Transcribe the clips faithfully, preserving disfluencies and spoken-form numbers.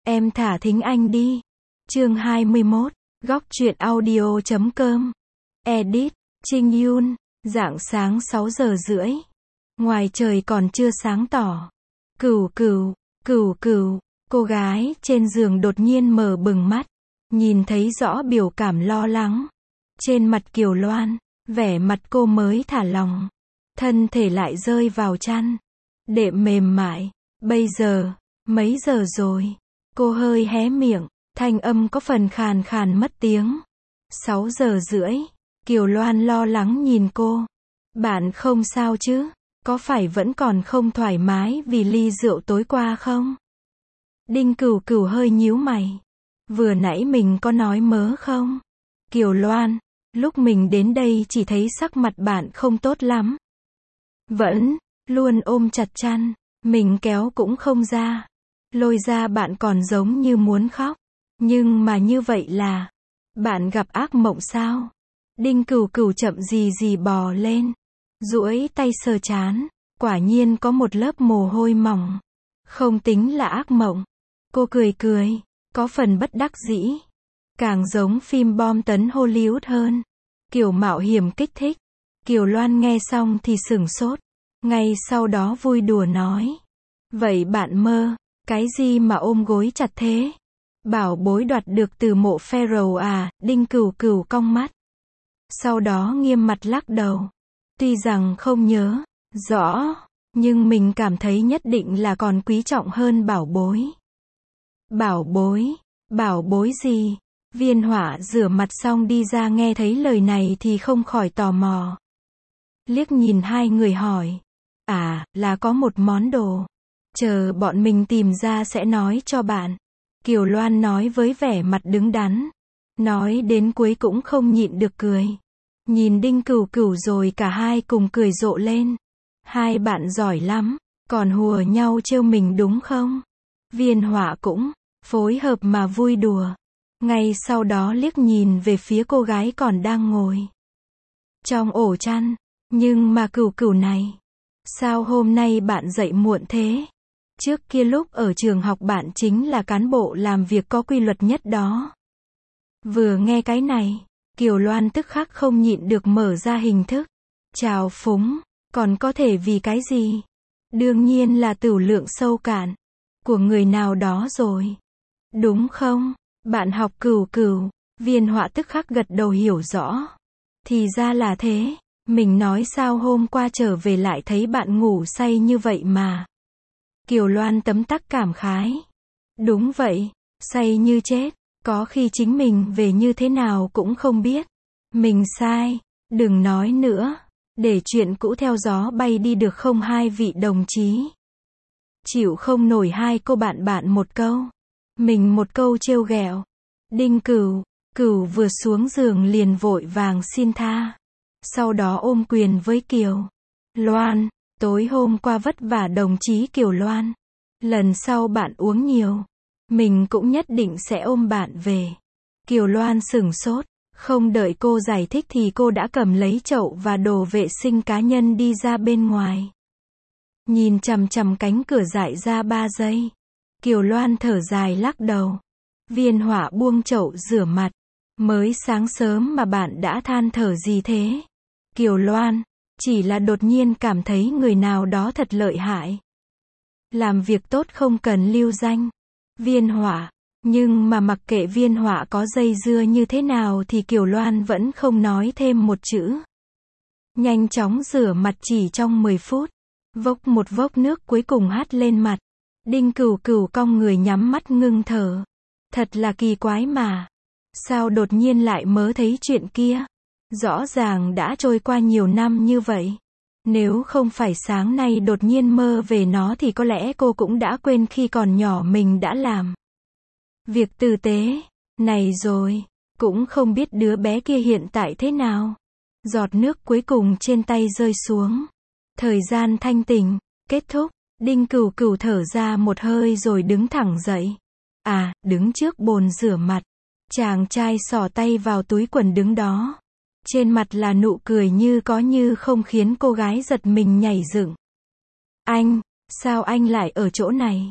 Em thả thính anh đi. Chương hai mươi mốt, góc truyện audio chấm com. Edit, Trinh Yun. Rạng sáng sáu giờ rưỡi. Ngoài trời còn chưa sáng tỏ. Cửu cửu, cửu cửu. Cô gái trên giường đột nhiên mở bừng mắt. Nhìn thấy rõ biểu cảm lo lắng. Trên mặt Kiều Loan, vẻ mặt cô mới thả lỏng. Thân thể lại rơi vào chăn. Đệm mềm mại. Bây giờ, mấy giờ rồi? Cô hơi hé miệng, thanh âm có phần khàn khàn mất tiếng. Sáu giờ rưỡi. Kiều Loan lo lắng nhìn cô. Bạn không sao chứ? Có phải vẫn còn không thoải mái vì ly rượu tối qua không? Đinh Cửu Cửu hơi nhíu mày. Vừa nãy mình có nói mớ không? Kiều Loan, lúc mình đến đây chỉ thấy sắc mặt bạn không tốt lắm. Vẫn, luôn ôm chặt chăn, mình kéo cũng không ra. Lôi ra bạn còn giống như muốn khóc. Nhưng mà như vậy là, bạn gặp ác mộng sao? Đinh Cửu Cửu chậm gì gì bò lên. Duỗi tay sờ trán, quả nhiên có một lớp mồ hôi mỏng. Không tính là ác mộng. Cô cười cười, có phần bất đắc dĩ. Càng giống phim bom tấn Hollywood hơn. Kiểu mạo hiểm kích thích. Kiều Loan nghe xong thì sửng sốt. Ngay sau đó vui đùa nói. Vậy bạn mơ, cái gì mà ôm gối chặt thế? Bảo bối đoạt được từ mộ Pharaoh à? Đinh Cửu Cửu cong mắt. Sau đó nghiêm mặt lắc đầu. Tuy rằng không nhớ rõ, nhưng mình cảm thấy nhất định là còn quý trọng hơn bảo bối. Bảo bối? Bảo bối gì? Viên Họa rửa mặt xong đi ra nghe thấy lời này thì không khỏi tò mò. Liếc nhìn hai người hỏi. À, là có một món đồ. Chờ bọn mình tìm ra sẽ nói cho bạn. Kiều Loan nói với vẻ mặt đứng đắn. Nói đến cuối cũng không nhịn được cười. Nhìn Đinh Cửu Cửu rồi cả hai cùng cười rộ lên. Hai bạn giỏi lắm, còn hùa nhau trêu mình đúng không? Viên Họa cũng phối hợp mà vui đùa. Ngay sau đó liếc nhìn về phía cô gái còn đang ngồi trong ổ chăn. Nhưng mà Cửu Cửu này, sao hôm nay bạn dậy muộn thế? Trước kia lúc ở trường học bạn chính là cán bộ làm việc có quy luật nhất đó. Vừa nghe cái này, Kiều Loan tức khắc không nhịn được mở ra hình thức trào phúng, còn có thể vì cái gì? Đương nhiên là tửu lượng sâu cạn của người nào đó rồi. Đúng không? Bạn học Cửu Cửu. Viên Họa tức khắc gật đầu hiểu rõ. Thì ra là thế, mình nói sao hôm qua trở về lại thấy bạn ngủ say như vậy mà. Kiều Loan tấm tắc cảm khái. Đúng vậy, say như chết, có khi chính mình về như thế nào cũng không biết. Mình sai, đừng nói nữa, để chuyện cũ theo gió bay đi được không hai vị đồng chí? Chịu không nổi hai cô bạn bạn một câu, mình một câu trêu ghẹo. Đinh Cửu Cửu vừa xuống giường liền vội vàng xin tha. Sau đó ôm quyền với Kiều Loan. Tối hôm qua vất vả đồng chí Kiều Loan. Lần sau bạn uống nhiều, mình cũng nhất định sẽ ôm bạn về. Kiều Loan sửng sốt. Không đợi cô giải thích thì cô đã cầm lấy chậu và đồ vệ sinh cá nhân đi ra bên ngoài. Nhìn chằm chằm cánh cửa dại ra ba giây. Kiều Loan thở dài lắc đầu. Viên Họa buông chậu rửa mặt. Mới sáng sớm mà bạn đã than thở gì thế? Kiều Loan, chỉ là đột nhiên cảm thấy người nào đó thật lợi hại. Làm việc tốt không cần lưu danh. Viên Họa, nhưng mà mặc kệ Viên Họa có dây dưa như thế nào thì Kiều Loan vẫn không nói thêm một chữ. Nhanh chóng rửa mặt chỉ trong mười phút. Vốc một vốc nước cuối cùng hắt lên mặt. Đinh Cửu Cửu cong người nhắm mắt ngưng thở. Thật là kỳ quái mà. Sao đột nhiên lại mớ thấy chuyện kia? Rõ ràng đã trôi qua nhiều năm như vậy. Nếu không phải sáng nay đột nhiên mơ về nó thì có lẽ cô cũng đã quên khi còn nhỏ mình đã làm việc tử tế này rồi. Cũng không biết đứa bé kia hiện tại thế nào. Giọt nước cuối cùng trên tay rơi xuống. Thời gian thanh tỉnh kết thúc. Đinh Cửu Cửu thở ra một hơi rồi đứng thẳng dậy. À, đứng trước bồn rửa mặt. Chàng trai xỏ tay vào túi quần đứng đó. Trên mặt là nụ cười như có như không khiến cô gái giật mình nhảy dựng. Anh, sao anh lại ở chỗ này?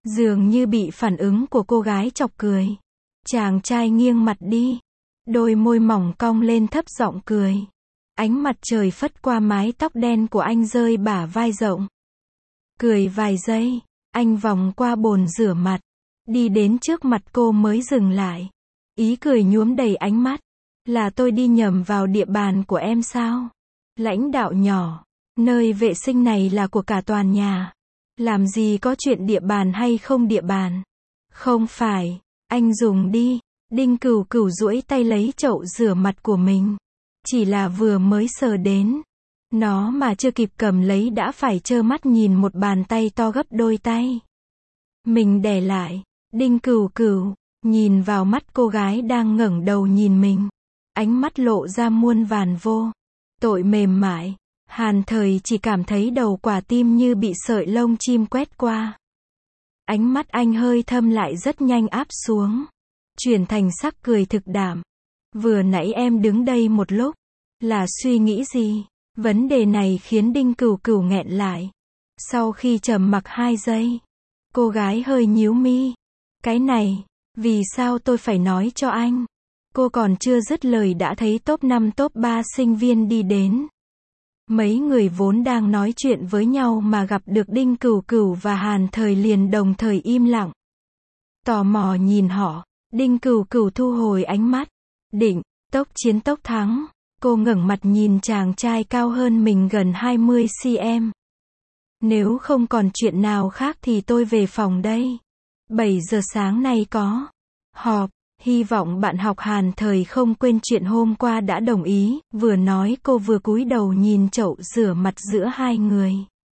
Dường như bị phản ứng của cô gái chọc cười. Chàng trai nghiêng mặt đi. Đôi môi mỏng cong lên thấp giọng cười. Ánh mặt trời phất qua mái tóc đen của anh rơi bả vai rộng. Cười vài giây, anh vòng qua bồn rửa mặt. Đi đến trước mặt cô mới dừng lại. Ý cười nhuốm đầy ánh mắt. Là tôi đi nhầm vào địa bàn của em sao? Lãnh đạo nhỏ. Nơi vệ sinh này là của cả toàn nhà. Làm gì có chuyện địa bàn hay không địa bàn? Không phải. Anh dùng đi. Đinh Cửu Cửu duỗi tay lấy chậu rửa mặt của mình. Chỉ là vừa mới sờ đến. Nó mà chưa kịp cầm lấy đã phải trơ mắt nhìn một bàn tay to gấp đôi tay. Mình đè lại. Đinh Cửu Cửu nhìn vào mắt cô gái đang ngẩng đầu nhìn mình. Ánh mắt lộ ra muôn vàn vô tội mềm mại. Hàn Thời chỉ cảm thấy đầu quả tim như bị sợi lông chim quét qua. Ánh mắt anh hơi thâm lại rất nhanh áp xuống. Chuyển thành sắc cười thực đảm. Vừa nãy em đứng đây một lúc. Là suy nghĩ gì? Vấn đề này khiến Đinh Cửu Cửu nghẹn lại. Sau khi trầm mặc hai giây. Cô gái hơi nhíu mi. Cái này, vì sao tôi phải nói cho anh? Cô còn chưa dứt lời đã thấy top năm top ba sinh viên đi đến. Mấy người vốn đang nói chuyện với nhau mà gặp được Đinh Cửu Cửu và Hàn Thời liền đồng thời im lặng. Tò mò nhìn họ, Đinh Cửu Cửu thu hồi ánh mắt. Định, tốc chiến tốc thắng. Cô ngẩng mặt nhìn chàng trai cao hơn mình gần hai mươi xăng-ti-mét. Nếu không còn chuyện nào khác thì tôi về phòng đây. bảy giờ sáng nay có họp. Hy vọng bạn học Hàn Thời không quên chuyện hôm qua đã đồng ý. Vừa nói cô vừa cúi đầu nhìn chậu rửa mặt giữa hai người.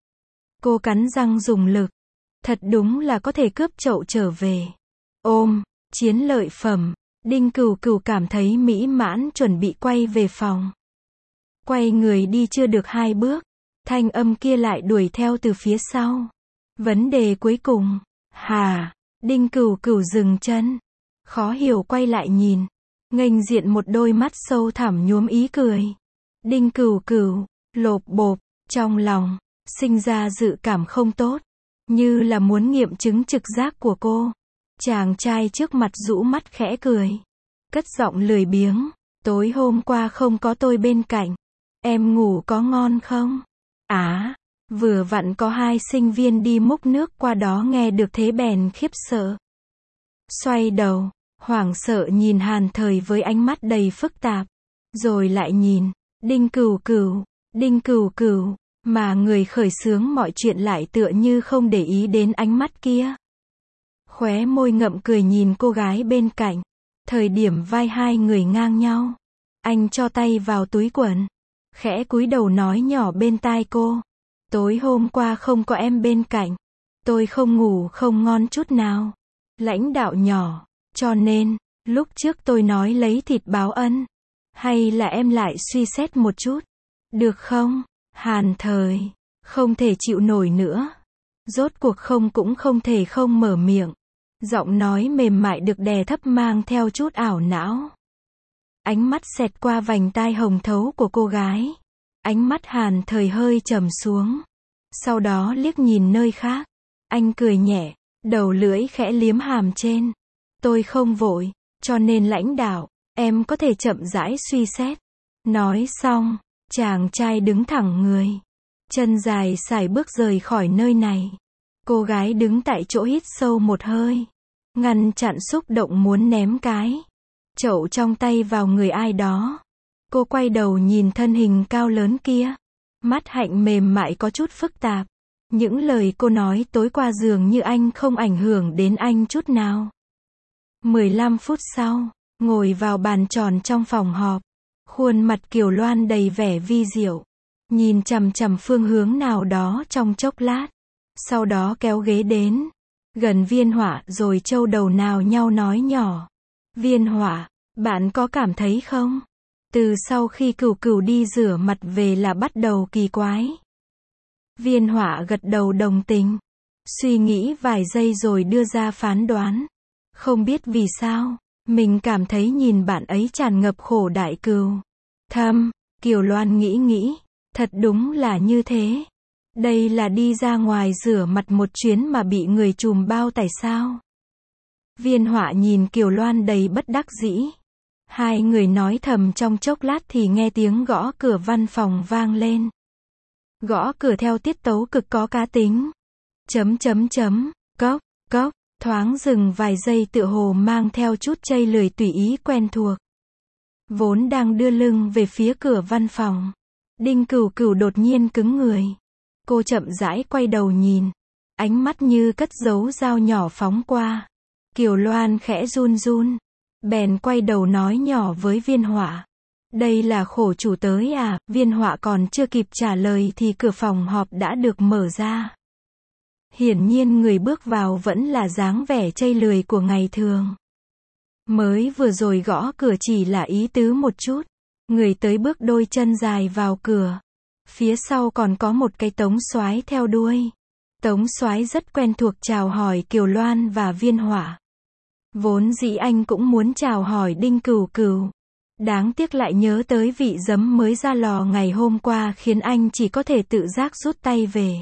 Cô cắn răng dùng lực. Thật đúng là có thể cướp chậu trở về. Ôm, chiến lợi phẩm. Đinh Cửu Cửu cảm thấy mỹ mãn chuẩn bị quay về phòng. Quay người đi chưa được hai bước. Thanh âm kia lại đuổi theo từ phía sau. Vấn đề cuối cùng. Hà, Đinh Cửu Cửu dừng chân. Khó hiểu quay lại nhìn. Nghênh diện một đôi mắt sâu thẳm nhuốm ý cười. Đinh Cửu Cửu, lộp bộp, trong lòng, sinh ra dự cảm không tốt. Như là muốn nghiệm chứng trực giác của cô. Chàng trai trước mặt rũ mắt khẽ cười. Cất giọng lười biếng. Tối hôm qua không có tôi bên cạnh. Em ngủ có ngon không? Á, vừa vặn có hai sinh viên đi múc nước qua đó nghe được thế bèn khiếp sợ. Xoay đầu, hoảng sợ nhìn Hàn Thời với ánh mắt đầy phức tạp. Rồi lại nhìn, Đinh Cửu Cửu, Đinh Cửu Cửu, mà người khởi xướng mọi chuyện lại tựa như không để ý đến ánh mắt kia. Khóe môi ngậm cười nhìn cô gái bên cạnh. Thời điểm vai hai người ngang nhau. Anh cho tay vào túi quần. Khẽ cúi đầu nói nhỏ bên tai cô. Tối hôm qua không có em bên cạnh. Tôi không ngủ không ngon chút nào. Lãnh đạo nhỏ. Cho nên, lúc trước tôi nói lấy thịt báo ân. Hay là em lại suy xét một chút. Được không? Hàn Thời. Không thể chịu nổi nữa. Rốt cuộc không cũng không thể không mở miệng. Giọng nói mềm mại được đè thấp mang theo chút ảo não. Ánh mắt xẹt qua vành tai hồng thấu của cô gái. Ánh mắt Hàn Thời hơi trầm xuống. Sau đó liếc nhìn nơi khác. Anh cười nhẹ, đầu lưỡi khẽ liếm hàm trên. Tôi không vội, cho nên lãnh đạo, em có thể chậm rãi suy xét. Nói xong, chàng trai đứng thẳng người. Chân dài sải bước rời khỏi nơi này. Cô gái đứng tại chỗ hít sâu một hơi. Ngăn chặn xúc động muốn ném cái chậu trong tay vào người ai đó. Cô quay đầu nhìn thân hình cao lớn kia. Mắt hạnh mềm mại có chút phức tạp. Những lời cô nói tối qua dường như anh không ảnh hưởng đến anh chút nào. mười lăm phút sau, ngồi vào bàn tròn trong phòng họp. Khuôn mặt Kiều Loan đầy vẻ vi diệu. Nhìn chằm chằm phương hướng nào đó trong chốc lát. Sau đó kéo ghế đến. Gần Viên Họa rồi châu đầu nào nhau nói nhỏ. Viên Họa, bạn có cảm thấy không? Từ sau khi Cửu Cửu đi rửa mặt về là bắt đầu kỳ quái. Viên Họa gật đầu đồng tình. Suy nghĩ vài giây rồi đưa ra phán đoán. Không biết vì sao, mình cảm thấy nhìn bạn ấy tràn ngập khổ đại cừu. Thâm, Kiều Loan nghĩ nghĩ. Thật đúng là như thế. Đây là đi ra ngoài rửa mặt một chuyến mà bị người trùm bao tải sao? Viên Họa nhìn Kiều Loan đầy bất đắc dĩ. Hai người nói thầm trong chốc lát thì nghe tiếng gõ cửa văn phòng vang lên. Gõ cửa theo tiết tấu cực có cá tính. Chấm chấm chấm, cốc, cốc, thoáng dừng vài giây tựa hồ mang theo chút chây lười tùy ý quen thuộc. Vốn đang đưa lưng về phía cửa văn phòng. Đinh Cửu Cửu đột nhiên cứng người. Cô chậm rãi quay đầu nhìn. Ánh mắt như cất giấu dao nhỏ phóng qua. Kiều Loan khẽ run run. Bèn quay đầu nói nhỏ với Viên Họa. Đây là khổ chủ tới à? Viên Họa còn chưa kịp trả lời thì cửa phòng họp đã được mở ra. Hiển nhiên người bước vào vẫn là dáng vẻ chây lười của ngày thường. Mới vừa rồi gõ cửa chỉ là ý tứ một chút. Người tới bước đôi chân dài vào cửa. Phía sau còn có một cái Tống Soái theo đuôi. Tống Soái rất quen thuộc chào hỏi Kiều Loan và Viên Họa. Vốn dĩ anh cũng muốn chào hỏi Đinh Cửu Cửu. Đáng tiếc lại nhớ tới vị giấm mới ra lò ngày hôm qua khiến anh chỉ có thể tự giác rút tay về.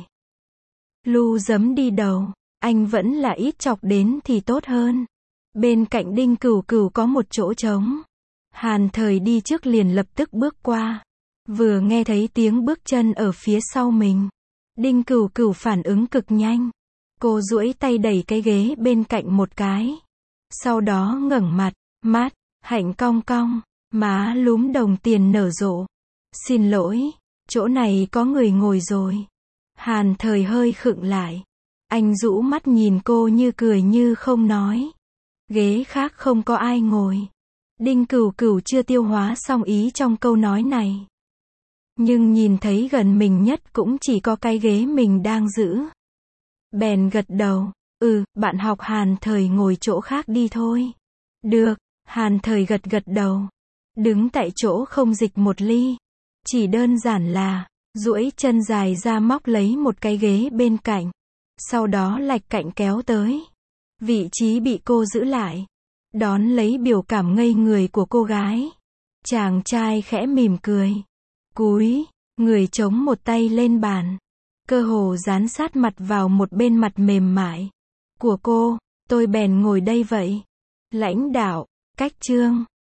Lu giấm đi đầu, anh vẫn là ít chọc đến thì tốt hơn. Bên cạnh Đinh Cửu Cửu có một chỗ trống. Hàn Thời đi trước liền lập tức bước qua. Vừa nghe thấy tiếng bước chân ở phía sau mình. Đinh Cửu Cửu phản ứng cực nhanh. Cô duỗi tay đẩy cái ghế bên cạnh một cái. Sau đó ngẩng mặt, mắt, hạnh cong cong, má lúm đồng tiền nở rộ. Xin lỗi, chỗ này có người ngồi rồi. Hàn Thời hơi khựng lại. Anh rũ mắt nhìn cô như cười như không nói. Ghế khác không có ai ngồi. Đinh Cửu Cửu chưa tiêu hóa xong ý trong câu nói này. Nhưng nhìn thấy gần mình nhất cũng chỉ có cái ghế mình đang giữ. Bèn gật đầu. Ừ, bạn học Hàn Thời ngồi chỗ khác đi thôi. Được, Hàn Thời gật gật đầu. Đứng tại chỗ không dịch một ly. Chỉ đơn giản là, duỗi chân dài ra móc lấy một cái ghế bên cạnh. Sau đó lạch cạnh kéo tới. Vị trí bị cô giữ lại. Đón lấy biểu cảm ngây người của cô gái. Chàng trai khẽ mỉm cười. Cúi, người chống một tay lên bàn. Cơ hồ dán sát mặt vào một bên mặt mềm mại của cô, tôi bèn ngồi đây vậy. Lãnh đạo, cách chương.